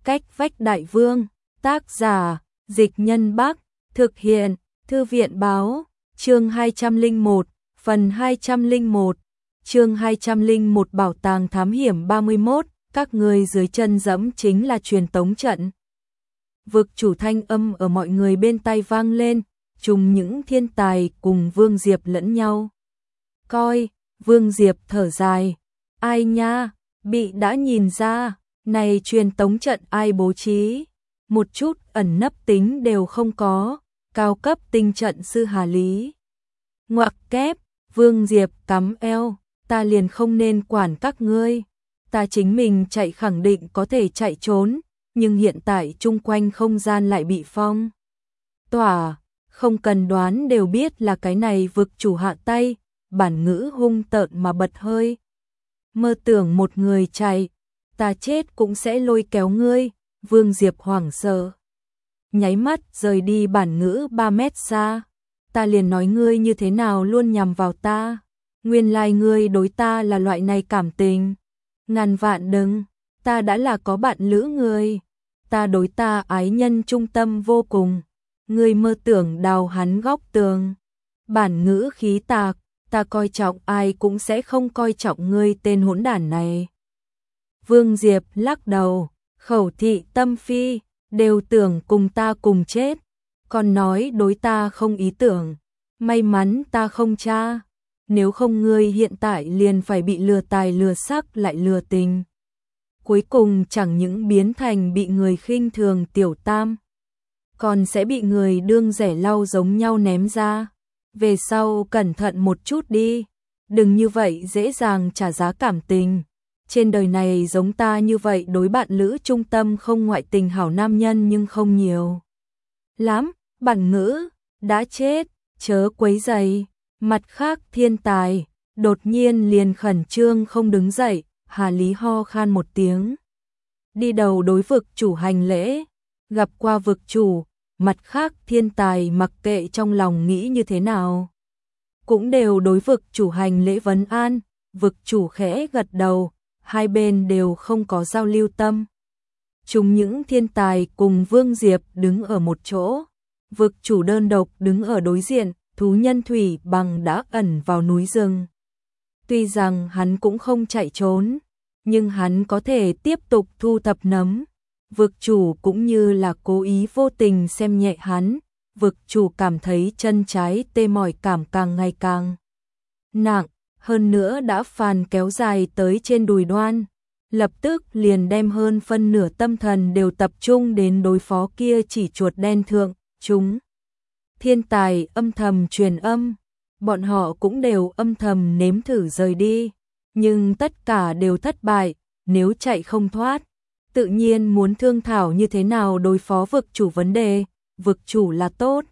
Cách vách đại vương, tác giả, Dịch Nhân Bắc, thực hiện, Thư viện báo, chương 201, phần 201, chương 201 Bảo tàng thám hiểm 31, các người dưới chân dẫm chính là truyền tống trận. Vực chủ thanh âm ở mọi người bên tai vang lên, trùng những thiên tài cùng Vương Diệp lẫn nhau. Coi, Vương Diệp thở dài, ai nha, bị đã nhìn ra, này truyền tống trận ai bố trí, một chút ẩn nấp tính đều không có, cao cấp tinh trận sư Hà Lý. Ngoặc kép, Vương Diệp cắm eo, ta liền không nên quản các ngươi, ta chính mình chạy khẳng định có thể chạy trốn, nhưng hiện tại chung quanh không gian lại bị phong tỏa, không cần đoán đều biết là cái này vực chủ hạ tay, bản ngữ hung tợn mà bật hơi. Mơ tưởng một người chạy, ta chết cũng sẽ lôi kéo ngươi, Vương Diệp hoảng sợ. Nháy mắt rời đi bản ngữ 3 mét xa, ta liền nói ngươi như thế nào luôn nhằm vào ta, nguyên lai ngươi đối ta là loại này cảm tình. Ngàn vạn đừng, ta đã là có bạn lữ người, ta đối ta ái nhân trung tâm vô cùng, ngươi mơ tưởng đào hắn góc tường. Bản ngữ khí tạc, ta coi trọng ai cũng sẽ không coi trọng ngươi tên hỗn đản này. Vương Diệp lắc đầu, khẩu thị tâm phi, đều tưởng cùng ta cùng chết, còn nói đối ta không ý tưởng, may mắn ta không cha, nếu không ngươi hiện tại liền phải bị lừa tài lừa sắc lại lừa tình. Cuối cùng chẳng những biến thành bị người khinh thường tiểu tam, còn sẽ bị người đương rẻ lau giống nhau ném ra. Về sau cẩn thận một chút đi, đừng như vậy dễ dàng trả giá cảm tình. Trên đời này giống ta như vậy đối bạn lữ trung tâm không ngoại tình hảo nam nhân nhưng không nhiều lắm. Bản ngữ đã chết, chớ quấy rầy. Mặt khác thiên tài đột nhiên liền khẩn trương không đứng dậy, Hà Lý ho khan một tiếng, đi đầu đối vực chủ hành lễ. Gặp qua vực chủ, mặt khác thiên tài mặc kệ trong lòng nghĩ như thế nào, cũng đều đối vực chủ hành lễ vấn an. Vực chủ khẽ gật đầu, hai bên đều không có giao lưu tâm. Chúng những thiên tài cùng Vương Diệp đứng ở một chỗ, vực chủ đơn độc đứng ở đối diện. Thú nhân Thủy Bằng đã ẩn vào núi rừng. Tuy rằng hắn cũng không chạy trốn, nhưng hắn có thể tiếp tục thu thập nấm. Vực chủ cũng như là cố ý vô tình xem nhẹ hắn. Vực chủ cảm thấy chân trái tê mỏi cảm càng ngày càng nặng, hơn nữa đã phàn kéo dài tới trên đùi đoan. Lập tức liền đem hơn phân nửa tâm thần đều tập trung đến đối phó kia chỉ chuột đen thượng. Chúng thiên tài âm thầm truyền âm, bọn họ cũng đều âm thầm nếm thử rời đi, nhưng tất cả đều thất bại. Nếu chạy không thoát, tự nhiên muốn thương thảo như thế nào đối phó vực chủ vấn đề. Vực chủ là tốt.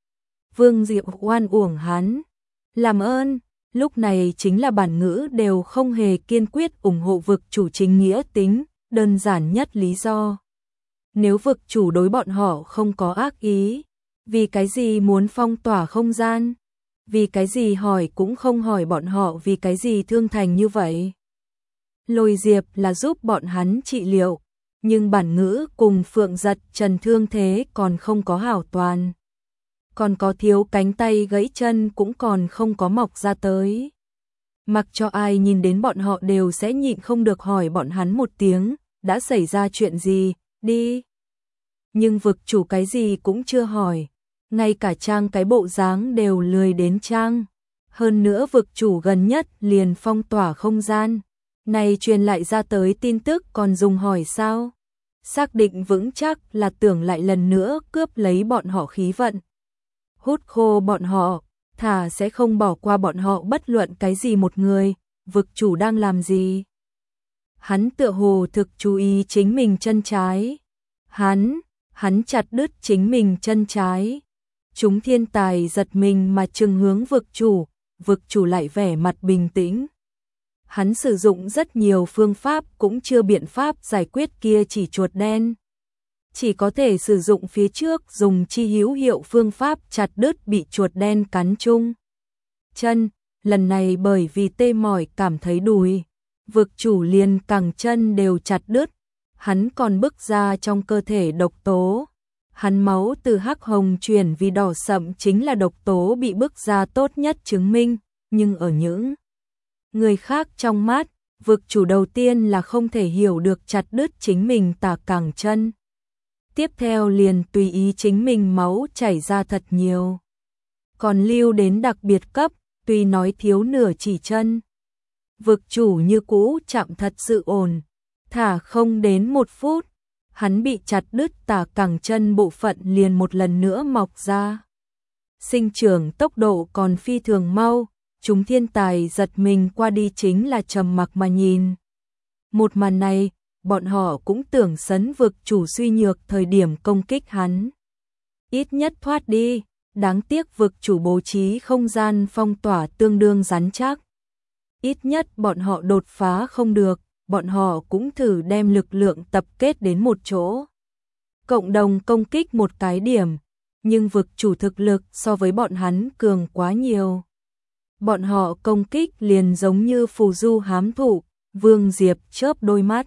Vương Diệp oan uổng hắn, làm ơn. Lúc này chính là bản ngữ đều không hề kiên quyết ủng hộ vực chủ chính nghĩa tính, đơn giản nhất lý do. Nếu vực chủ đối bọn họ không có ác ý, vì cái gì muốn phong tỏa không gian? Vì cái gì hỏi cũng không hỏi bọn họ vì cái gì thương thành như vậy? Lôi Diệp là giúp bọn hắn trị liệu, nhưng bản ngữ cùng Phượng Giật Trần thương thế còn không có hảo toàn. Còn có thiếu cánh tay gãy chân cũng còn không có mọc ra tới. Mặc cho ai nhìn đến bọn họ đều sẽ nhịn không được hỏi bọn hắn một tiếng, đã xảy ra chuyện gì, đi. Nhưng vực chủ cái gì cũng chưa hỏi, ngay cả trang cái bộ dáng đều lười đến trang. Hơn nữa vực chủ gần nhất liền phong tỏa không gian, này truyền lại ra tới tin tức còn dùng hỏi sao? Xác định vững chắc là tưởng lại lần nữa cướp lấy bọn họ khí vận, hút khô bọn họ, thà sẽ không bỏ qua bọn họ bất luận cái gì một người. Vực chủ đang làm gì? Hắn tựa hồ thực chú ý chính mình chân trái. Hắn chặt đứt chính mình chân trái. Chúng thiên tài giật mình mà trừng hướng vực chủ lại vẻ mặt bình tĩnh. Hắn sử dụng rất nhiều phương pháp cũng chưa biện pháp giải quyết kia chỉ chuột đen. Chỉ có thể sử dụng phía trước dùng chi hữu hiệu phương pháp chặt đứt bị chuột đen cắn chung chân. Lần này bởi vì tê mỏi cảm thấy đùi, vực chủ liền cẳng chân đều chặt đứt. hắn còn bức ra trong cơ thể độc tố. Hắn máu từ hắc hồng chuyển vì đỏ sậm chính là độc tố bị bức ra tốt nhất chứng minh, nhưng ở những người khác trong mắt, vực chủ đầu tiên là không thể hiểu được chặt đứt chính mình tả cẳng chân. Tiếp theo liền tùy ý chính mình máu chảy ra thật nhiều. Còn lưu đến đặc biệt cấp, tuy nói thiếu nửa chỉ chân. Vực chủ như cũ chạm thật sự ổn, thả không đến 1 phút, hắn bị chặt đứt tả cẳng chân bộ phận liền một lần nữa mọc ra. Sinh trưởng tốc độ còn phi thường mau, chúng thiên tài giật mình qua đi chính là trầm mặc mà nhìn. Một màn này, bọn họ cũng tưởng sấn vực chủ suy nhược thời điểm công kích hắn. Ít nhất thoát đi, đáng tiếc vực chủ bố trí không gian phong tỏa tương đương rắn chắc. Ít nhất bọn họ đột phá không được, bọn họ cũng thử đem lực lượng tập kết đến một chỗ. Cộng đồng công kích một cái điểm, nhưng vực chủ thực lực so với bọn hắn cường quá nhiều. Bọn họ công kích liền giống như phù du hám thụ, Vương Diệp chớp đôi mắt.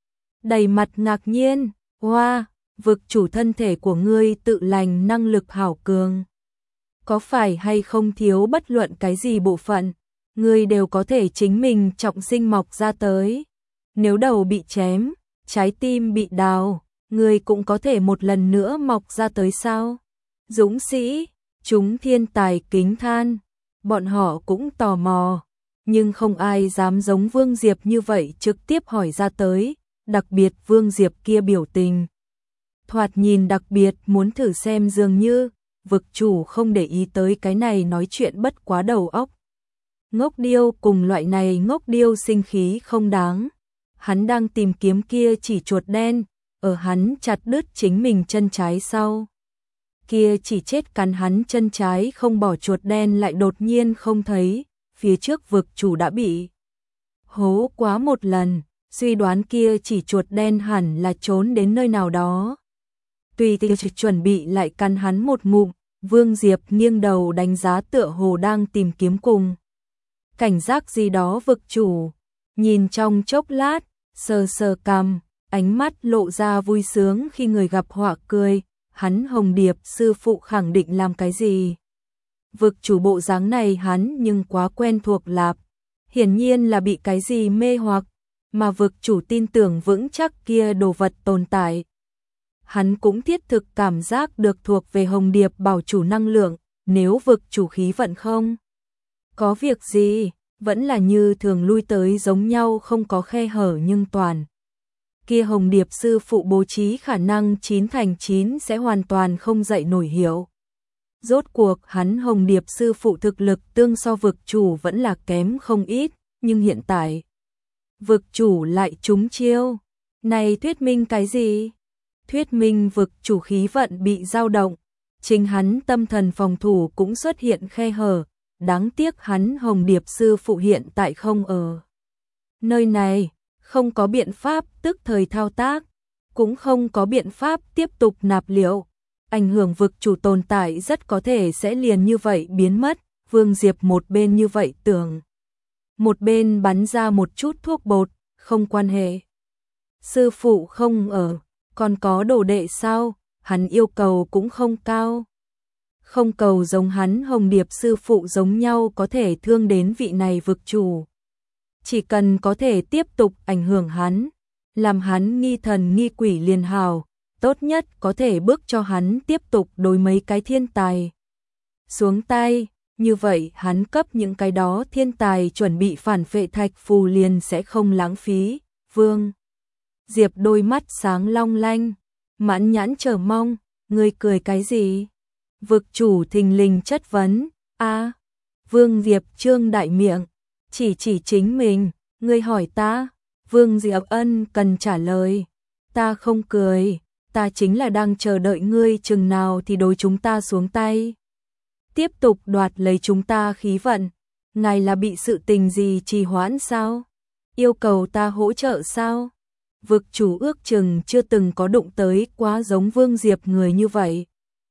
Đầy mặt ngạc nhiên, hoa, vực chủ thân thể của ngươi tự lành năng lực hảo cường. Có phải hay không thiếu bất luận cái gì bộ phận, ngươi đều có thể chính mình trọng sinh mọc ra tới. Nếu đầu bị chém, trái tim bị đào, ngươi cũng có thể một lần nữa mọc ra tới sao? Dũng sĩ, chúng thiên tài kính than, bọn họ cũng tò mò, nhưng không ai dám giống Vương Diệp như vậy trực tiếp hỏi ra tới, đặc biệt Vương Diệp kia biểu tình. Thoạt nhìn đặc biệt muốn thử xem dường như, vực chủ không để ý tới cái này nói chuyện bất quá đầu óc. Ngốc điêu cùng loại này ngốc điêu sinh khí không đáng. Hắn đang tìm kiếm kia chỉ chuột đen, ở hắn chặt đứt chính mình chân trái sau. Kia chỉ chết cắn hắn chân trái không bỏ chuột đen lại đột nhiên không thấy, phía trước vực chủ đã bị hố quá một lần, suy đoán kia chỉ chuột đen hẳn là trốn đến nơi nào đó. Tùy thì chuẩn bị lại cắn hắn một ngụm, Vương Diệp nghiêng đầu đánh giá tựa hồ đang tìm kiếm cùng. Cảnh giác gì đó vực chủ, nhìn trong chốc lát, sờ sờ cằm, ánh mắt lộ ra vui sướng khi người gặp họa cười, hắn Hồng Điệp sư phụ khẳng định làm cái gì. Vực chủ bộ dáng này hắn nhưng quá quen thuộc lạp, hiển nhiên là bị cái gì mê hoặc, mà vực chủ tin tưởng vững chắc kia đồ vật tồn tại. Hắn cũng thiết thực cảm giác được thuộc về Hồng Điệp bảo chủ năng lượng, nếu vực chủ khí vận không có việc gì, vẫn là như thường lui tới giống nhau không có khe hở nhưng toàn. Kia Hồng Điệp sư phụ bố trí khả năng 9 thành 9 sẽ hoàn toàn không dậy nổi hiểu. Rốt cuộc hắn Hồng Điệp sư phụ thực lực tương so vực chủ vẫn là kém không ít, nhưng hiện tại vực chủ lại trúng chiêu. Này thuyết minh cái gì? Thuyết minh vực chủ khí vận bị dao động, chính hắn tâm thần phòng thủ cũng xuất hiện khe hở, đáng tiếc hắn Hồng Điệp sư phụ hiện tại không ở nơi này, không có biện pháp tức thời thao tác, cũng không có biện pháp tiếp tục nạp liệu, ảnh hưởng vực chủ tồn tại rất có thể sẽ liền như vậy biến mất. Vương Diệp một bên như vậy tưởng, một bên bắn ra một chút thuốc bột, không quan hệ. Sư phụ không ở, còn có đồ đệ sao? Hắn yêu cầu cũng không cao. Không cầu giống hắn Hồng Điệp sư phụ giống nhau có thể thương đến vị này vực chủ. Chỉ cần có thể tiếp tục ảnh hưởng hắn, làm hắn nghi thần nghi quỷ liền hào, tốt nhất có thể bước cho hắn tiếp tục đối mấy cái thiên tài xuống tay, như vậy hắn cấp những cái đó thiên tài chuẩn bị phản phệ thạch phù liền sẽ không lãng phí. Vương Diệp đôi mắt sáng long lanh, mãn nhãn chờ mong, ngươi cười cái gì? Vực chủ thình lình chất vấn, a. Vương Diệp trương đại miệng, chỉ chính mình, ngươi hỏi ta. Vương Diệp ân cần trả lời, ta không cười, ta chính là đang chờ đợi ngươi chừng nào thì đối chúng ta xuống tay. Tiếp tục đoạt lấy chúng ta khí vận, ngài là bị sự tình gì trì hoãn sao? Yêu cầu ta hỗ trợ sao? Vực chủ ước chừng chưa từng có đụng tới quá giống Vương Diệp người như vậy.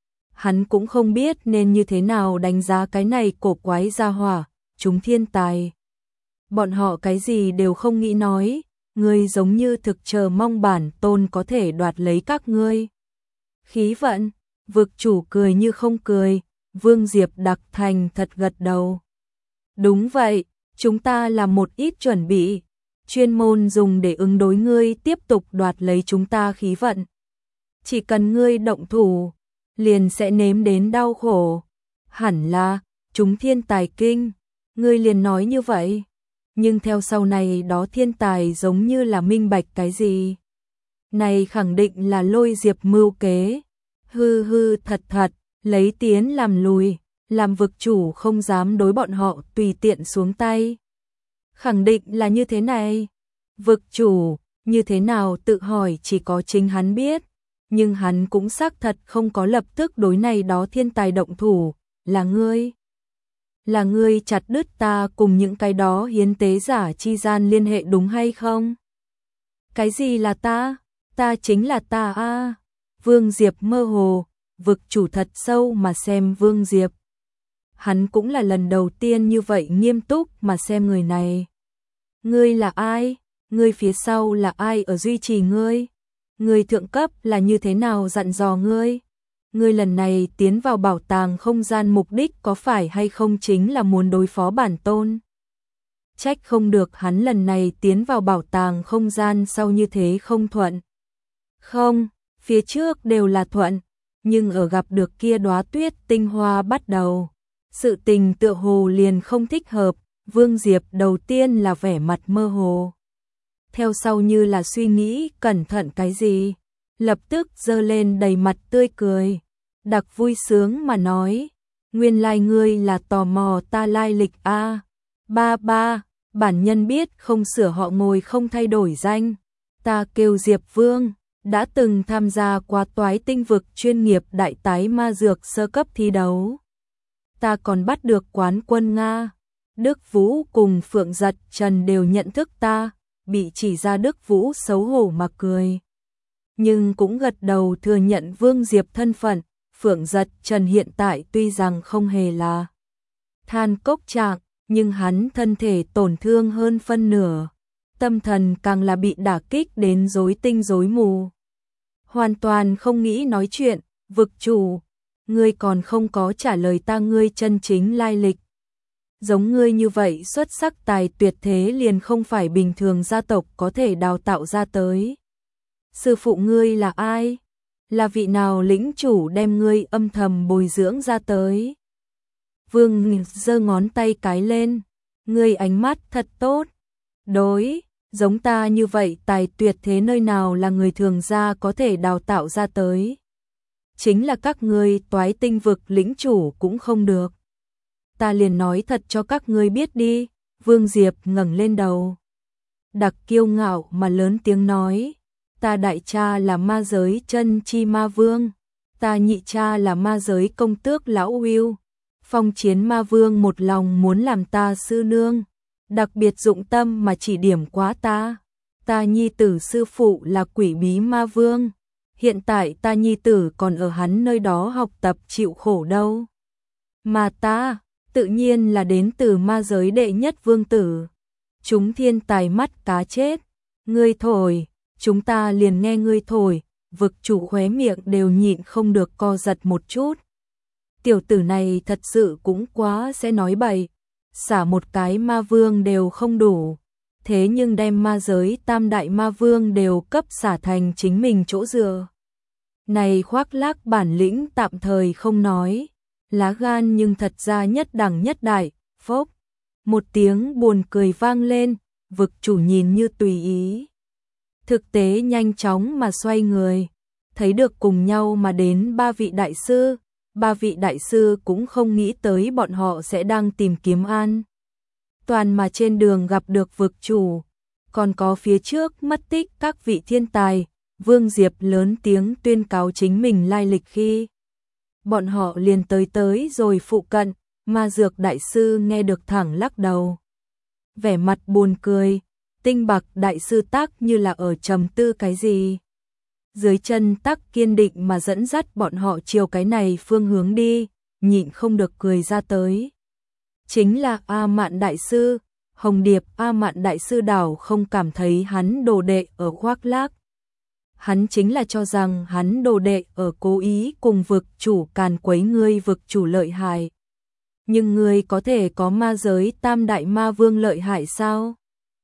Hắn cũng không biết nên như thế nào đánh giá cái này cổ quái gia hỏa, chúng thiên tài. Bọn họ cái gì đều không nghĩ nói, ngươi giống như thực chờ mong bản tôn có thể đoạt lấy các ngươi khí vận. Vực chủ cười như không cười, Vương Diệp đặc thành thật gật đầu. Đúng vậy, chúng ta làm một ít chuẩn bị, chuyên môn dùng để ứng đối ngươi tiếp tục đoạt lấy chúng ta khí vận. Chỉ cần ngươi động thủ, liền sẽ nếm đến đau khổ. Hẳn là, chúng thiên tài kinh, ngươi liền nói như vậy. Nhưng theo sau này đó thiên tài giống như là minh bạch cái gì. Này khẳng định là Lôi Diệp mưu kế. Hư hư thật thật, lấy tiến làm lùi, làm vực chủ không dám đối bọn họ tùy tiện xuống tay. Khẳng định là như thế này. Vực chủ, như thế nào tự hỏi chỉ có chính hắn biết. Nhưng hắn cũng xác thật không có lập tức đối này đó thiên tài động thủ, là ngươi. Là ngươi chặt đứt ta cùng những cái đó hiến tế giả chi gian liên hệ đúng hay không? Cái gì là ta? Ta chính là ta a. Vương Diệp mơ hồ, vực chủ thật sâu mà xem Vương Diệp. Hắn cũng là lần đầu tiên như vậy nghiêm túc mà xem người này. Ngươi là ai? Ngươi phía sau là ai ở duy trì ngươi? Ngươi thượng cấp là như thế nào dặn dò ngươi? Ngươi lần này tiến vào bảo tàng không gian mục đích có phải hay không chính là muốn đối phó bản tôn? Trách không được hắn lần này tiến vào bảo tàng không gian sau như thế không thuận. Không, phía trước đều là thuận, nhưng ở gặp được kia đóa tuyết tinh hoa bắt đầu. Sự tình tựa hồ liền không thích hợp, Vương Diệp đầu tiên là vẻ mặt mơ hồ. Theo sau như là suy nghĩ cẩn thận cái gì, lập tức giơ lên đầy mặt tươi cười, đặc vui sướng mà nói, nguyên lai ngươi là tò mò ta lai lịch a. Ba ba, bản nhân biết không sửa họ ngồi không thay đổi danh, ta kêu Diệp Vương, đã từng tham gia qua toái tinh vực chuyên nghiệp đại tái ma dược sơ cấp thi đấu. Ta còn bắt được quán quân Nga, Đức Vũ cùng Phượng Giật Trần đều nhận thức ta, bị chỉ ra Đức Vũ xấu hổ mà cười. Nhưng cũng gật đầu thừa nhận Vương Diệp thân phận, Phượng Giật Trần hiện tại tuy rằng không hề là than cốc trạng, nhưng hắn thân thể tổn thương hơn phân nửa, tâm thần càng là bị đả kích đến rối tinh rối mù. Hoàn toàn không nghĩ nói chuyện, vực chủ, ngươi còn không có trả lời ta ngươi chân chính lai lịch. Giống ngươi như vậy xuất sắc tài tuyệt thế liền không phải bình thường gia tộc có thể đào tạo ra tới. Sư phụ ngươi là ai? Là vị nào lĩnh chủ đem ngươi âm thầm bồi dưỡng ra tới? Vương giơ ngón tay cái lên, ngươi ánh mắt thật tốt. Đối, giống ta như vậy tài tuyệt thế nơi nào là người thường gia có thể đào tạo ra tới. Chính là các ngươi toái tinh vực lĩnh chủ cũng không được. Ta liền nói thật cho các ngươi biết đi, Vương Diệp ngẩng lên đầu. Đặc kiêu ngạo mà lớn tiếng nói, ta đại cha là ma giới chân chi ma vương, ta nhị cha là ma giới công tước lão Hưu. Phong chiến ma vương một lòng muốn làm ta sư nương, đặc biệt dụng tâm mà chỉ điểm quá ta. Ta nhi tử sư phụ là quỷ bí ma vương, hiện tại ta nhi tử còn ở hắn nơi đó học tập chịu khổ đâu. Mà ta, tự nhiên là đến từ ma giới đệ nhất vương tử. Chúng thiên tài mắt cá chết, ngươi thổi, chúng ta liền nghe ngươi thổi, vực chủ khóe miệng đều nhịn không được co giật một chút. Tiểu tử này thật sự cũng quá sẽ nói bậy, xả một cái ma vương đều không đủ, thế nhưng đem ma giới tam đại ma vương đều cấp xả thành chính mình chỗ dựa. Này khoác lác bản lĩnh tạm thời không nói, lá gan nhưng thật ra nhất đẳng nhất đại, phốc. Một tiếng buồn cười vang lên, vực chủ nhìn như tùy ý. Thực tế nhanh chóng mà xoay người, thấy được cùng nhau mà đến ba vị đại sư. Ba vị đại sư cũng không nghĩ tới bọn họ sẽ đang tìm kiếm an toàn mà trên đường gặp được vực chủ, còn có phía trước mất tích các vị thiên tài. Vương Diệp lớn tiếng tuyên cáo chính mình lai lịch khi bọn họ liền tới rồi phụ cận, ma dược đại sư nghe được thẳng lắc đầu. Vẻ mặt buồn cười, tinh bạc đại sư tác như là ở trầm tư cái gì. Dưới chân tắc kiên định mà dẫn dắt bọn họ chiều cái này phương hướng đi, nhịn không được cười ra tới. Chính là A Mạn đại sư, Hồng Điệp A Mạn đại sư đảo không cảm thấy hắn đồ đệ ở khoác lác. Hắn chính là cho rằng hắn đồ đệ ở cố ý cùng vực chủ càn quấy ngươi vực chủ lợi hại. Nhưng ngươi có thể có ma giới tam đại ma vương lợi hại sao?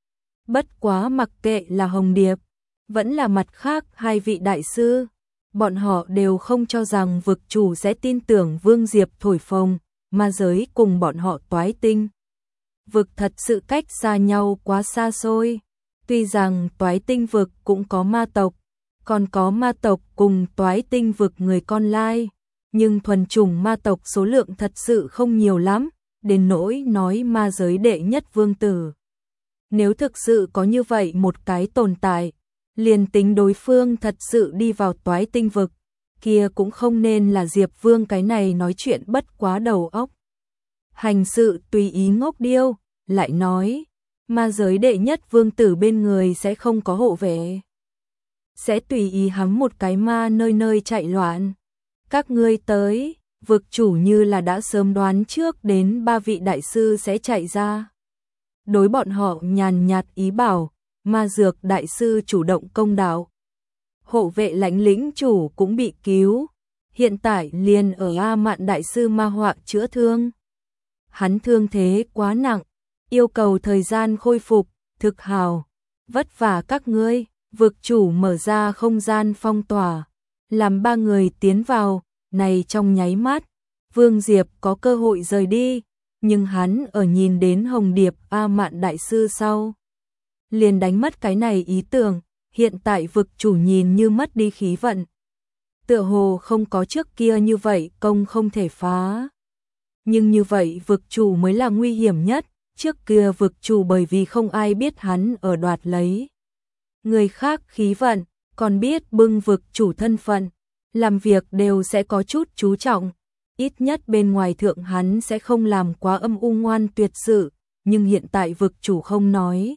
Bất quá mặc kệ là Hồng Điệp, vẫn là mặt khác hai vị đại sư, bọn họ đều không cho rằng vực chủ sẽ tin tưởng Vương Diệp thổi phồng, ma giới cùng bọn họ toái tinh. Vực thật sự cách xa nhau quá xa xôi, tuy rằng toái tinh vực cũng có ma tộc, còn có ma tộc cùng toái tinh vực người con lai, nhưng thuần chủng ma tộc số lượng thật sự không nhiều lắm, đến nỗi nói ma giới đệ nhất vương tử. Nếu thực sự có như vậy một cái tồn tại, liền tính đối phương thật sự đi vào toái tinh vực, kia cũng không nên là Diệp Vương cái này nói chuyện bất quá đầu óc. Hành sự tùy ý ngốc điêu, lại nói, ma giới đệ nhất vương tử bên người sẽ không có hộ vệ. Sẽ tùy ý hắm một cái ma nơi nơi chạy loạn. Các ngươi tới, vực chủ như là đã sớm đoán trước đến ba vị đại sư sẽ chạy ra. Đối bọn họ nhàn nhạt ý bảo, ma dược đại sư chủ động công đạo. Hộ vệ lãnh lĩnh chủ cũng bị cứu, hiện tại liền ở A Mạn đại sư ma họa chữa thương. Hắn thương thế quá nặng, yêu cầu thời gian khôi phục, thực hào, vất vả các ngươi. Vực chủ mở ra không gian phong tỏa, làm ba người tiến vào, này trong nháy mắt, Vương Diệp có cơ hội rời đi, nhưng hắn ở nhìn đến Hồng Điệp A Mạn đại sư sau, liền đánh mất cái này ý tưởng, hiện tại vực chủ nhìn như mất đi khí vận. Tựa hồ không có trước kia như vậy công không thể phá. Nhưng như vậy vực chủ mới là nguy hiểm nhất, trước kia vực chủ bởi vì không ai biết hắn ở đoạt lấy người khác khí vận, còn biết bưng vực chủ thân phận, làm việc đều sẽ có chút chú trọng, ít nhất bên ngoài thượng hắn sẽ không làm quá âm u ngoan tuyệt sự, nhưng hiện tại vực chủ không nói.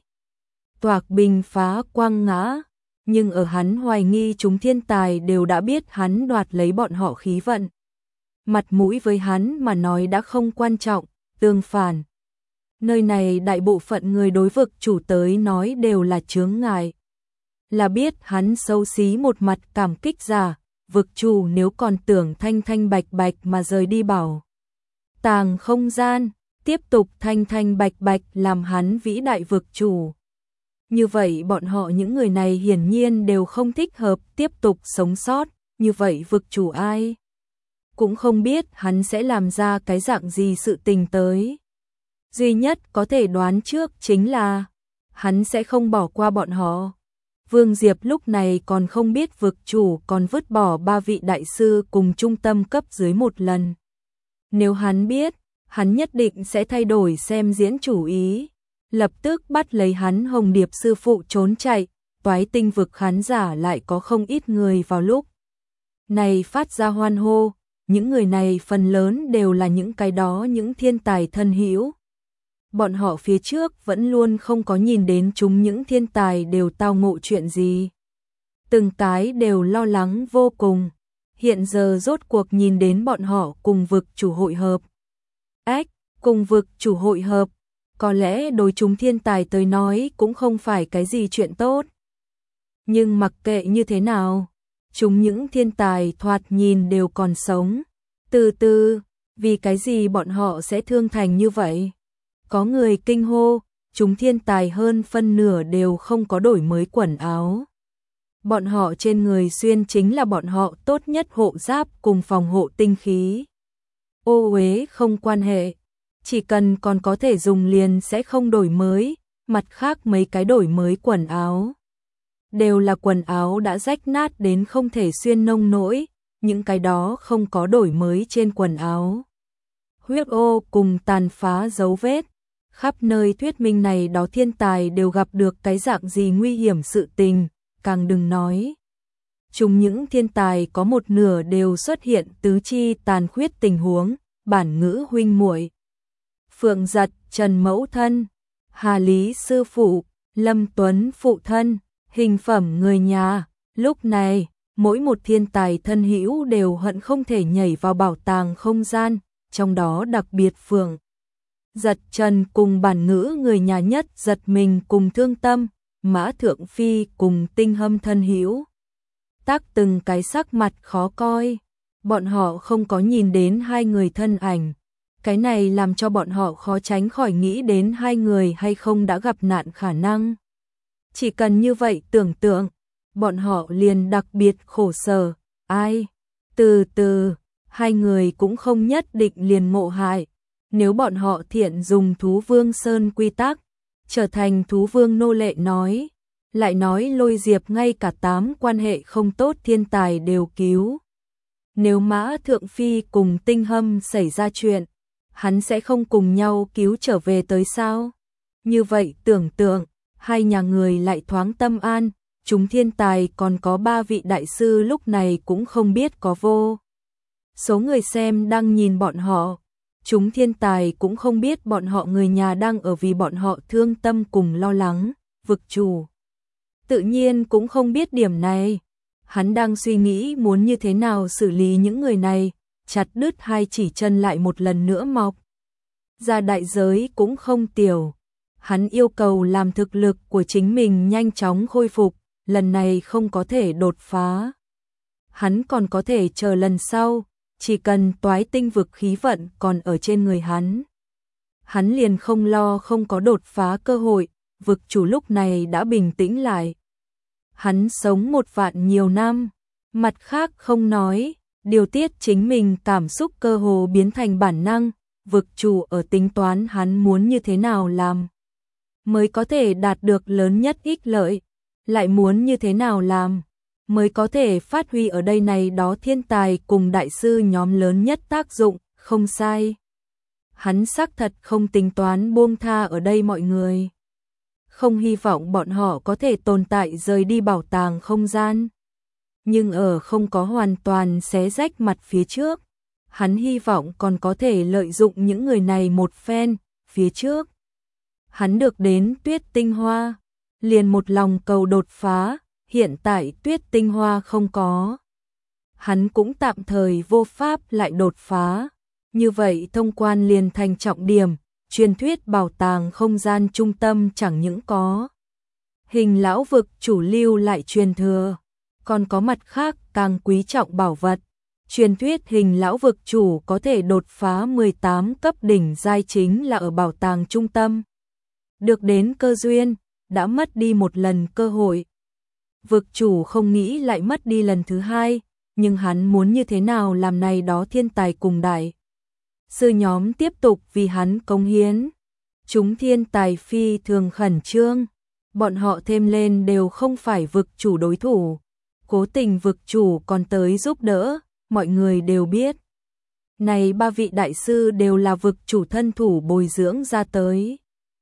Toạc bình phá quang ngã, nhưng ở hắn hoài nghi chúng thiên tài đều đã biết hắn đoạt lấy bọn họ khí vận. Mặt mũi với hắn mà nói đã không quan trọng, tương phản. Nơi này đại bộ phận người đối vực chủ tới nói đều là chướng ngại. Là biết hắn xấu xí một mặt cảm kích giả, vực chủ nếu còn tưởng thanh thanh bạch bạch mà rời đi bảo. Tàng không gian, tiếp tục thanh thanh bạch bạch làm hắn vĩ đại vực chủ. Như vậy bọn họ những người này hiển nhiên đều không thích hợp tiếp tục sống sót, như vậy vực chủ ai? Cũng không biết hắn sẽ làm ra cái dạng gì sự tình tới. Duy nhất có thể đoán trước chính là hắn sẽ không bỏ qua bọn họ. Vương Diệp lúc này còn không biết vực chủ còn vứt bỏ ba vị đại sư cùng trung tâm cấp dưới một lần. Nếu hắn biết, hắn nhất định sẽ thay đổi xem diễn chủ ý. Lập tức bắt lấy hắn Hồng Điệp sư phụ trốn chạy, toái tinh vực khán giả lại có không ít người vào lúc này phát ra hoan hô, những người này phần lớn đều là những cái đó những thiên tài thân hữu. Bọn họ phía trước vẫn luôn không có nhìn đến chúng những thiên tài đều tao ngộ chuyện gì. Từng cái đều lo lắng vô cùng, hiện giờ rốt cuộc nhìn đến bọn họ cùng vực chủ hội hợp. Cùng vực chủ hội hợp. Có lẽ đối chúng thiên tài tới nói cũng không phải cái gì chuyện tốt. Nhưng mặc kệ như thế nào, chúng những thiên tài thoạt nhìn đều còn sống. Từ từ, vì cái gì bọn họ sẽ thương thành như vậy? Có người kinh hô, chúng thiên tài hơn phân nửa đều không có đổi mới quần áo. Bọn họ trên người xuyên chính là bọn họ tốt nhất hộ giáp cùng phòng hộ tinh khí. Ô uế không quan hệ. Chỉ cần còn có thể dùng liền sẽ không đổi mới, mặt khác mấy cái đổi mới quần áo. Đều là quần áo đã rách nát đến không thể xuyên nông nỗi, những cái đó không có đổi mới trên quần áo. Huyết ô cùng tàn phá dấu vết, khắp nơi thuyết minh này đó thiên tài đều gặp được cái dạng gì nguy hiểm sự tình, càng đừng nói. Chúng những thiên tài có một nửa đều xuất hiện tứ chi tàn khuyết tình huống, bản ngữ huynh muội. Phượng Giật, Trần Mẫu Thân, Hà Lý Sư Phụ, Lâm Tuấn Phụ Thân, hình phẩm người nhà. Lúc này, mỗi một thiên tài thân hữu đều hận không thể nhảy vào bảo tàng không gian, trong đó đặc biệt Phượng Giật Trần cùng Bản Ngữ người nhà Nhất giật mình cùng Thương Tâm, Mã Thượng Phi cùng Tinh Hâm thân hữu tác từng cái sắc mặt khó coi. Bọn họ không có nhìn đến hai người thân ảnh. Cái này làm cho bọn họ khó tránh khỏi nghĩ đến hai người hay không đã gặp nạn khả năng. Chỉ cần như vậy tưởng tượng, bọn họ liền đặc biệt khổ sở. Ai? Từ từ, hai người cũng không nhất định liền ngộ hại. Nếu bọn họ thiện dùng thú vương sơn quy tắc, trở thành thú vương nô lệ nói, lại nói Lôi Diệp ngay cả 8 quan hệ không tốt thiên tài đều cứu. Nếu Mã Thượng Phi cùng Tinh Hâm xảy ra chuyện, hắn sẽ không cùng nhau cứu trở về tới sao? Như vậy tưởng tượng, hai nhà người lại thoáng tâm an, chúng thiên tài còn có 3 vị đại sư lúc này cũng không biết có vô. Số người xem đang nhìn bọn họ, chúng thiên tài cũng không biết bọn họ người nhà đang ở vì bọn họ thương tâm cùng lo lắng, vực chủ. Tự nhiên cũng không biết điểm này. Hắn đang suy nghĩ muốn như thế nào xử lý những người này, chặt đứt hai chỉ chân lại một lần nữa mọc. Ra đại giới cũng không tiểu. Hắn yêu cầu làm thực lực của chính mình nhanh chóng khôi phục, lần này không có thể đột phá. Hắn còn có thể chờ lần sau, chỉ cần toái tinh vực khí vận còn ở trên người hắn. Hắn liền không lo không có đột phá cơ hội, vực chủ lúc này đã bình tĩnh lại. Hắn sống 1 vạn nhiều năm, mặt khác không nói, điều tiết chính mình cảm xúc cơ hồ biến thành bản năng, vực chủ ở tính toán hắn muốn như thế nào làm mới có thể đạt được lớn nhất ích lợi, lại muốn như thế nào làm mới có thể phát huy ở đây này đó thiên tài cùng đại sư nhóm lớn nhất tác dụng, không sai. Hắn xác thật không tính toán buông tha ở đây mọi người. Không hy vọng bọn họ có thể tồn tại rời đi bảo tàng không gian. Nhưng ở không có hoàn toàn xé rách mặt phía trước, hắn hy vọng còn có thể lợi dụng những người này một phen, phía trước. Hắn được đến tuyết tinh hoa, liền một lòng cầu đột phá, hiện tại tuyết tinh hoa không có. Hắn cũng tạm thời vô pháp lại đột phá, như vậy thông quan liền thành trọng điểm. Truyền thuyết bảo tàng không gian trung tâm chẳng những có hình lão vực chủ lưu lại truyền thừa, còn có mặt khác càng quý trọng bảo vật. Truyền thuyết hình lão vực chủ có thể đột phá 18 cấp đỉnh giai chính là ở bảo tàng trung tâm. Được đến cơ duyên, đã mất đi một lần cơ hội. Vực chủ không nghĩ lại mất đi lần thứ hai, nhưng hắn muốn như thế nào làm này đó thiên tài cùng đại sư nhóm tiếp tục vì hắn cống hiến. Chúng thiên tài phi thường khẩn trương, bọn họ thêm lên đều không phải vực chủ đối thủ. Cố tình vực chủ còn tới giúp đỡ, mọi người đều biết. Này 3 vị đại sư đều là vực chủ thân thủ bồi dưỡng ra tới.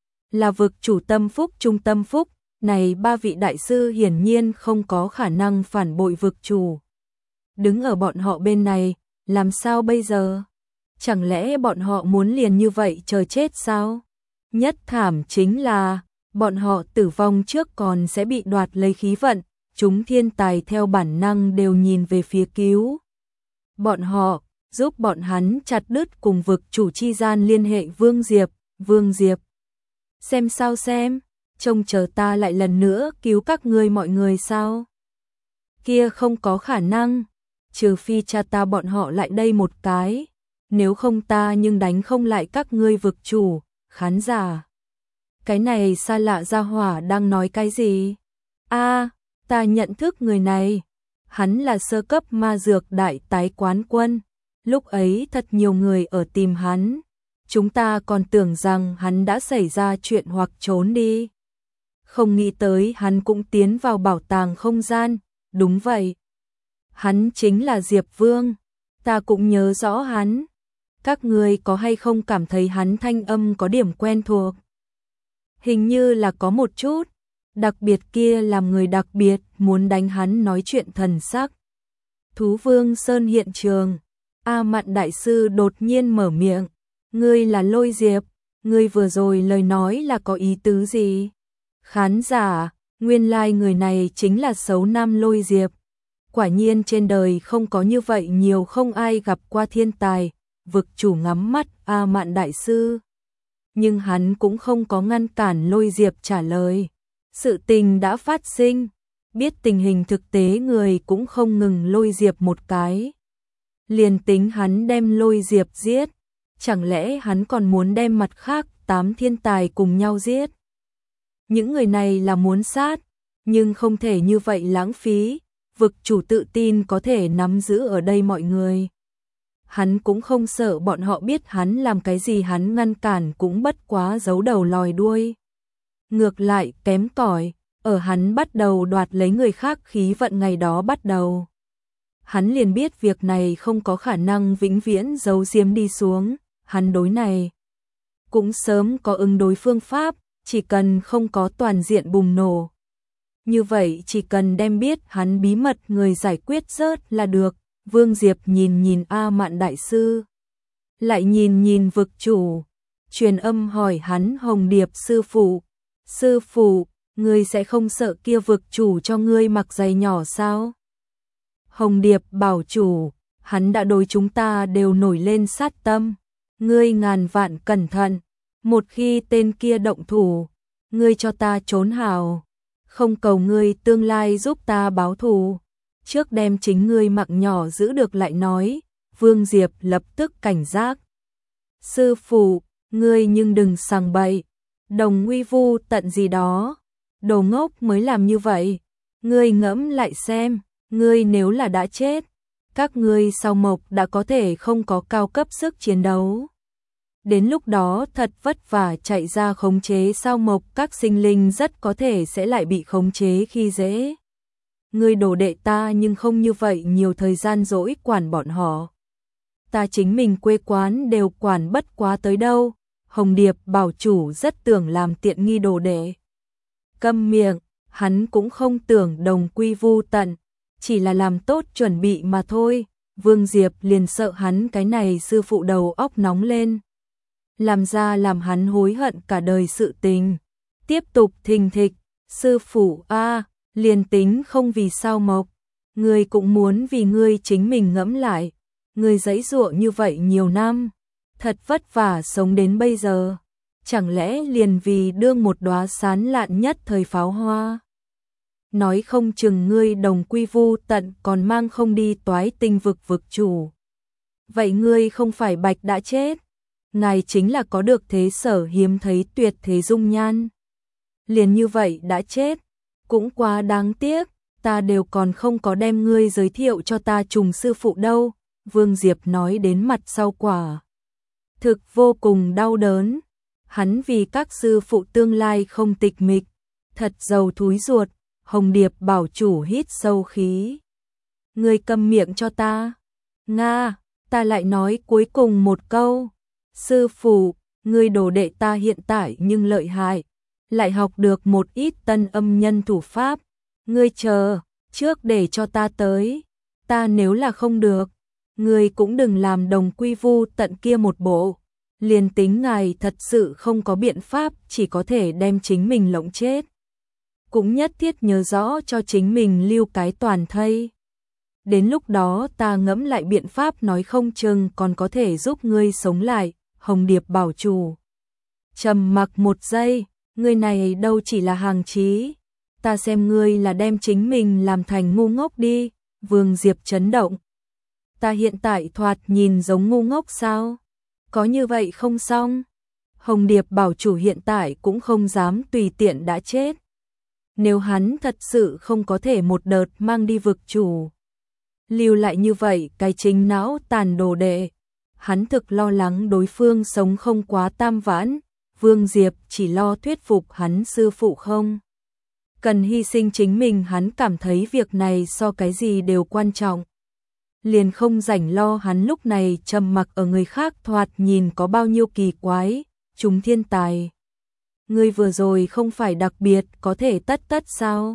Là vực chủ tâm phúc trung tâm phúc, này 3 vị đại sư hiển nhiên không có khả năng phản bội vực chủ. Đứng ở bọn họ bên này, làm sao bây giờ? Chẳng lẽ bọn họ muốn liền như vậy chờ chết sao? Nhất thảm chính là, bọn họ tử vong trước còn sẽ bị đoạt lấy khí vận, chúng thiên tài theo bản năng đều nhìn về phía cứu. Bọn họ, giúp bọn hắn chặt đứt cùng vực chủ chi gian liên hệ Vương Diệp. Xem sao xem, trông chờ ta lại lần nữa cứu các ngươi mọi người sao? Kia không có khả năng, trừ phi cha ta bọn họ lại đây một cái. Nếu không ta nhưng đánh không lại các ngươi vực chủ, khán giả. Cái này xa lạ gia hỏa đang nói cái gì? Ta nhận thức người này. Hắn là sơ cấp ma dược đại tái quán quân. Lúc ấy thật nhiều người ở tìm hắn. Chúng ta còn tưởng rằng hắn đã xảy ra chuyện hoặc trốn đi. Không nghĩ tới hắn cũng tiến vào bảo tàng không gian. Đúng vậy. Hắn chính là Diệp Vương. Ta cũng nhớ rõ hắn. Các ngươi có hay không cảm thấy hắn thanh âm có điểm quen thuộc? Hình như là có một chút, đặc biệt kia làm người đặc biệt muốn đánh hắn nói chuyện thần sắc. Thú Vương Sơn hiện trường, A Mạn đại sư đột nhiên mở miệng, ngươi là Lôi Diệp, ngươi vừa rồi lời nói là có ý tứ gì? Khán giả, nguyên lai người này chính là xấu nam Lôi Diệp. Quả nhiên trên đời không có như vậy nhiều không ai gặp qua thiên tài. Vực chủ ngắm mắt A Mạn đại sư. nhưng hắn cũng không có ngăn cản Lôi Diệp trả lời. Sự tình đã phát sinh, biết tình hình thực tế người cũng không ngừng Lôi Diệp một cái. Liền tính hắn đem Lôi Diệp giết, chẳng lẽ hắn còn muốn đem mặt khác 8 thiên tài cùng nhau giết? Những người này là muốn sát, nhưng không thể như vậy lãng phí, vực chủ tự tin có thể nắm giữ ở đây mọi người. Hắn cũng không sợ bọn họ biết hắn làm cái gì, hắn ngăn cản cũng bất quá giấu đầu lòi đuôi. Ngược lại kém cỏi, ở hắn bắt đầu đoạt lấy người khác khí vận ngày đó bắt đầu. Hắn liền biết việc này không có khả năng vĩnh viễn giấu giếm đi xuống, hắn đối này cũng sớm có ứng đối phương pháp, chỉ cần không có toàn diện bùng nổ. Như vậy chỉ cần đem biết hắn bí mật người giải quyết rớt là được. Vương Diệp nhìn nhìn A Mạn đại sư, lại nhìn nhìn vực chủ, truyền âm hỏi hắn Hồng Điệp sư phụ, ngươi sẽ không sợ kia vực chủ cho ngươi mặc giày nhỏ sao? Hồng Điệp bảo chủ, hắn đã đối chúng ta đều nổi lên sát tâm, ngươi ngàn vạn cẩn thận, một khi tên kia động thủ, ngươi cho ta trốn hào, không cầu ngươi tương lai giúp ta báo thù. Trước đem chính ngươi mạng nhỏ giữ được lại nói, Vương Diệp lập tức cảnh giác. Sư phụ, ngươi nhưng đừng sằng bậy, đồng nguy vu tận gì đó, đồ ngốc mới làm như vậy. Ngươi ngẫm lại xem, ngươi nếu là đã chết, các ngươi sau mộc đã có thể không có cao cấp sức chiến đấu. Đến lúc đó thật vất vả chạy ra khống chế sao mộc, các sinh linh rất có thể sẽ lại bị khống chế khi dễ. Ngươi đổ đệ ta nhưng không như vậy nhiều thời gian dỗi quản bọn họ. Ta chính mình quê quán đều quản bất quá tới đâu. Hồng Điệp bảo chủ rất tưởng làm tiện nghi đồ đệ. Câm miệng, hắn cũng không tưởng đồng quy vu tận, chỉ là làm tốt chuẩn bị mà thôi. Vương Diệp liền sợ hắn cái này sư phụ đầu óc nóng lên, làm ra làm hắn hối hận cả đời sự tình. Tiếp tục thình thịch, sư phụ a, liền tính không vì sao mộc, ngươi cũng muốn vì ngươi chính mình ngẫm lại, ngươi giãy giụa như vậy nhiều năm, thật vất vả sống đến bây giờ, chẳng lẽ liền vì đương một đóa sán lạn nhất thời pháo hoa? Nói không chừng ngươi đồng quy vu tận còn mang không đi toái tinh vực vực chủ. Vậy ngươi không phải bạch đã chết, ngài chính là có được thế sở hiếm thấy tuyệt thế dung nhan. Liền như vậy đã chết, cũng quá đáng tiếc, ta đều còn không có đem ngươi giới thiệu cho ta trùng sư phụ đâu. Vương Diệp nói đến mặt sau quả thực vô cùng đau đớn, hắn vì các sư phụ tương lai không tịch mịch, thật giàu thúi ruột. Hồng Điệp bảo chủ hít sâu khí. Ngươi câm miệng cho ta. Nga, ta lại nói cuối cùng một câu. Sư phụ, ngươi đồ đệ ta hiện tại nhưng lợi hại, lại học được một ít tân âm nhân thủ pháp. Ngươi chờ, trước để cho ta tới. Ta nếu là không được, ngươi cũng đừng làm đồng quy vu tận kia một bộ. Liền tính ngài thật sự không có biện pháp, chỉ có thể đem chính mình lộng chết, cũng nhất thiết nhớ rõ cho chính mình lưu cái toàn thây. Đến lúc đó ta ngẫm lại biện pháp, nói không chừng còn có thể giúp ngươi sống lại. Hồng Điệp bảo chủ trầm mặc một giây, ngươi này đâu chỉ là hàng chí, ta xem ngươi là đem chính mình làm thành ngu ngốc đi. Vương Diệp chấn động. Ta hiện tại thoạt nhìn giống ngu ngốc sao? Có như vậy không xong. Hồng Điệp bảo chủ hiện tại cũng không dám tùy tiện đã chết. Nếu hắn thật sự không có thể một đợt mang đi vực chủ, lưu lại như vậy cái chính não tàn đồ đệ, hắn thực lo lắng đối phương sống không quá tam vãn. Vương Diệp chỉ lo thuyết phục hắn sư phụ không cần hy sinh chính mình, hắn cảm thấy việc này so cái gì đều quan trọng. Liền không rảnh lo hắn lúc này trầm mặc ở người khác thoạt nhìn có bao nhiêu kỳ quái. Chúng thiên tài, ngươi vừa rồi không phải đặc biệt có thể tất sao?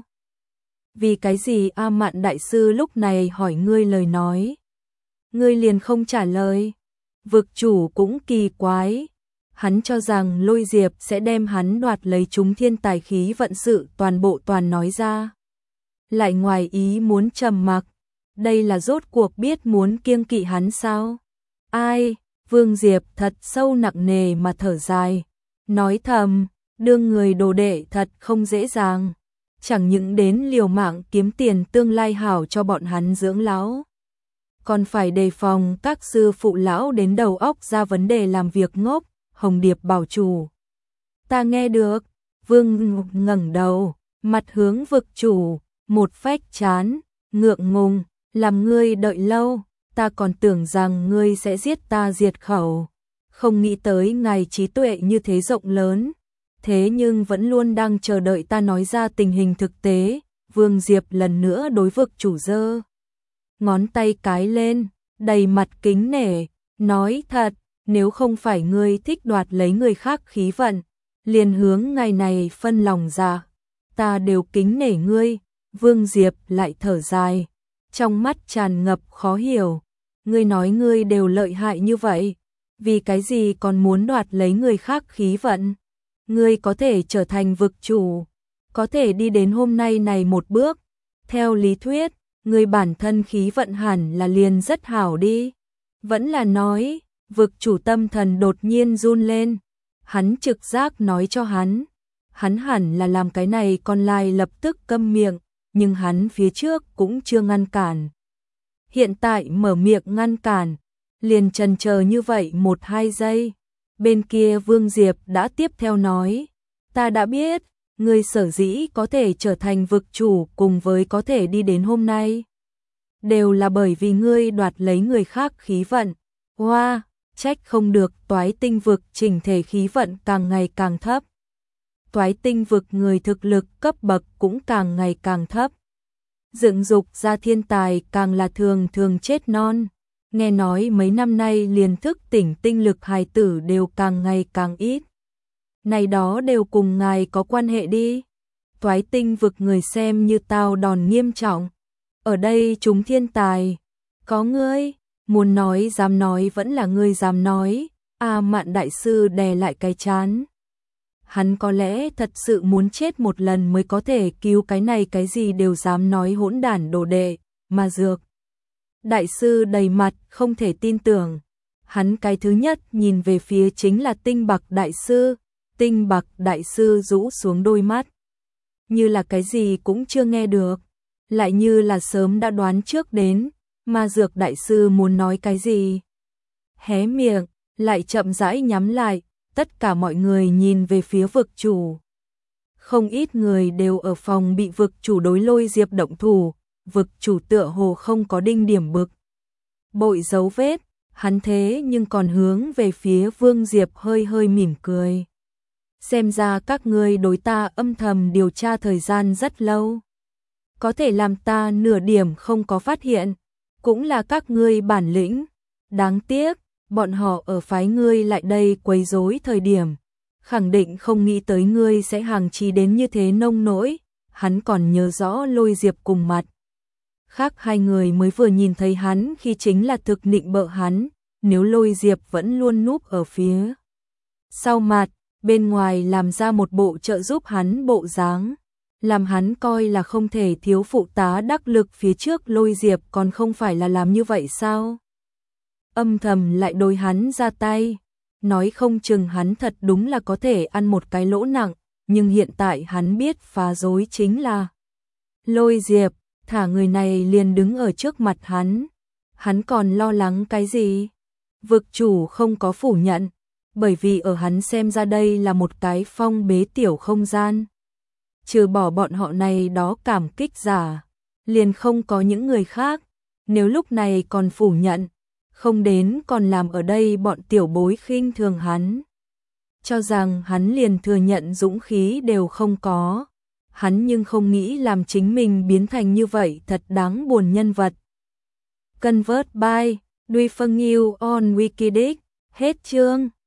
Vì cái gì A Mạn đại sư lúc này hỏi ngươi lời nói, ngươi liền không trả lời? Vực chủ cũng kỳ quái, hắn cho rằng Lôi Diệp sẽ đem hắn đoạt lấy chúng thiên tài khí vận sự toàn bộ nói ra, lại ngoài ý muốn trầm mặc. Đây là rốt cuộc biết muốn kiêng kỵ hắn sao? Ai? Vương Diệp thật sâu nặng nề mà thở dài. nói thầm, đương người đồ đệ thật không dễ dàng, chẳng những đến liều mạng kiếm tiền tương lai hảo cho bọn hắn dưỡng lão, còn phải đề phòng các sư phụ lão đến đầu óc ra vấn đề làm việc ngốc. Hồng Điệp bảo chủ. Ta nghe được. Vương ngẩng đầu, mặt hướng vực chủ, một phách chán, ngượng ngùng, làm ngươi đợi lâu, ta còn tưởng rằng ngươi sẽ giết ta diệt khẩu. Không nghĩ tới ngài trí tuệ như thế rộng lớn, thế nhưng vẫn luôn đang chờ đợi ta nói ra tình hình thực tế. Vương Diệp lần nữa đối vực chủ giơ ngón tay cái lên, đầy mặt kính nể, nói thật, nếu không phải ngươi thích đoạt lấy người khác khí vận, liền hướng ngày này phân lòng ra, ta đều kính nể ngươi. Vương Diệp lại thở dài, trong mắt tràn ngập khó hiểu, ngươi nói ngươi đều lợi hại như vậy, vì cái gì còn muốn đoạt lấy người khác khí vận? Ngươi có thể trở thành vực chủ, có thể đi đến hôm nay này một bước, theo lý thuyết, ngươi bản thân khí vận hẳn là liền rất hảo đi. Vẫn là nói, vực chủ tâm thần đột nhiên run lên, hắn trực giác nói cho hắn hẳn là làm cái này, còn lại lập tức câm miệng, nhưng hắn phía trước cũng chưa ngăn cản. Hiện tại mở miệng ngăn cản, liền chần chờ như vậy 1-2 giây. Bên kia Vương Diệp đã tiếp theo nói, ta đã biết, ngươi sở dĩ có thể trở thành vực chủ cùng với có thể đi đến hôm nay, đều là bởi vì ngươi đoạt lấy người khác khí vận. Hoa, trách không được Toái Tinh vực chỉnh thể khí vận càng ngày càng thấp. Toái Tinh vực người thực lực cấp bậc cũng càng ngày càng thấp. Dựng dục ra thiên tài càng là thường thường chết non. Nghe nói mấy năm nay liền thức tỉnh tinh lực hài tử đều càng ngày càng ít. Này đó đều cùng ngài có quan hệ đi. Toái Tinh vực người xem như tao đòn nghiêm trọng. Ở đây chúng thiên tài, có ngươi, muốn nói dám nói vẫn là ngươi dám nói. Mạn đại sư đè lại cái chán. Hắn có lẽ thật sự muốn chết một lần mới có thể cứu cái này cái gì đều dám nói hỗn đản đồ đệ, mà Dược đại sư đầy mặt không thể tin tưởng. Hắn cái thứ nhất nhìn về phía chính là Tinh Bạc đại sư. Tinh Bạc đại sư rũ xuống đôi mắt, như là cái gì cũng chưa nghe được, lại như là sớm đã đoán trước đến, mà Dược đại sư muốn nói cái gì. Hé miệng, lại chậm rãi nhắm lại, tất cả mọi người nhìn về phía vực chủ. Không ít người đều ở phòng bị vực chủ đối Lôi Diệp động thủ, vực chủ tựa hồ không có đinh điểm bực bội dấu vết, hắn thế nhưng còn hướng về phía Vương Diệp hơi hơi mỉm cười. Xem ra các ngươi đối ta âm thầm điều tra thời gian rất lâu, có thể làm ta nửa điểm không có phát hiện, cũng là các ngươi bản lĩnh. Đáng tiếc, bọn họ ở phái ngươi lại đây quấy rối thời điểm, khẳng định không nghĩ tới ngươi sẽ hàng trì đến như thế nông nỗi. Hắn còn nhớ rõ Lôi Diệp cùng mặt khác hai người mới vừa nhìn thấy hắn khi chính là thực nịnh bợ hắn, nếu Lôi Diệp vẫn luôn núp ở phía sau mặt, bên ngoài làm ra một bộ trợ giúp hắn bộ dáng, làm hắn coi là không thể thiếu phụ tá đắc lực phía trước. Lôi Diệp còn không phải là làm như vậy sao? Âm thầm lại đối hắn ra tay, nói không chừng hắn thật đúng là có thể ăn một cái lỗ nặng, nhưng hiện tại hắn biết phá rối chính là Lôi Diệp, thả người này liền đứng ở trước mặt hắn còn lo lắng cái gì? Vực chủ không có phủ nhận, bởi vì ở hắn xem ra đây là một cái phong bế tiểu không gian. Trừ bỏ bọn họ này đó cảm kích giả, liền không có những người khác, nếu lúc này còn phủ nhận, không đến còn làm ở đây bọn tiểu bối khinh thường hắn, cho rằng hắn liền thừa nhận dũng khí đều không có. Hắn nhưng không nghĩ làm chính mình biến thành như vậy thật đáng buồn nhân vật. Convert by Duy Phân Yêu on Wikidic. Hết chương.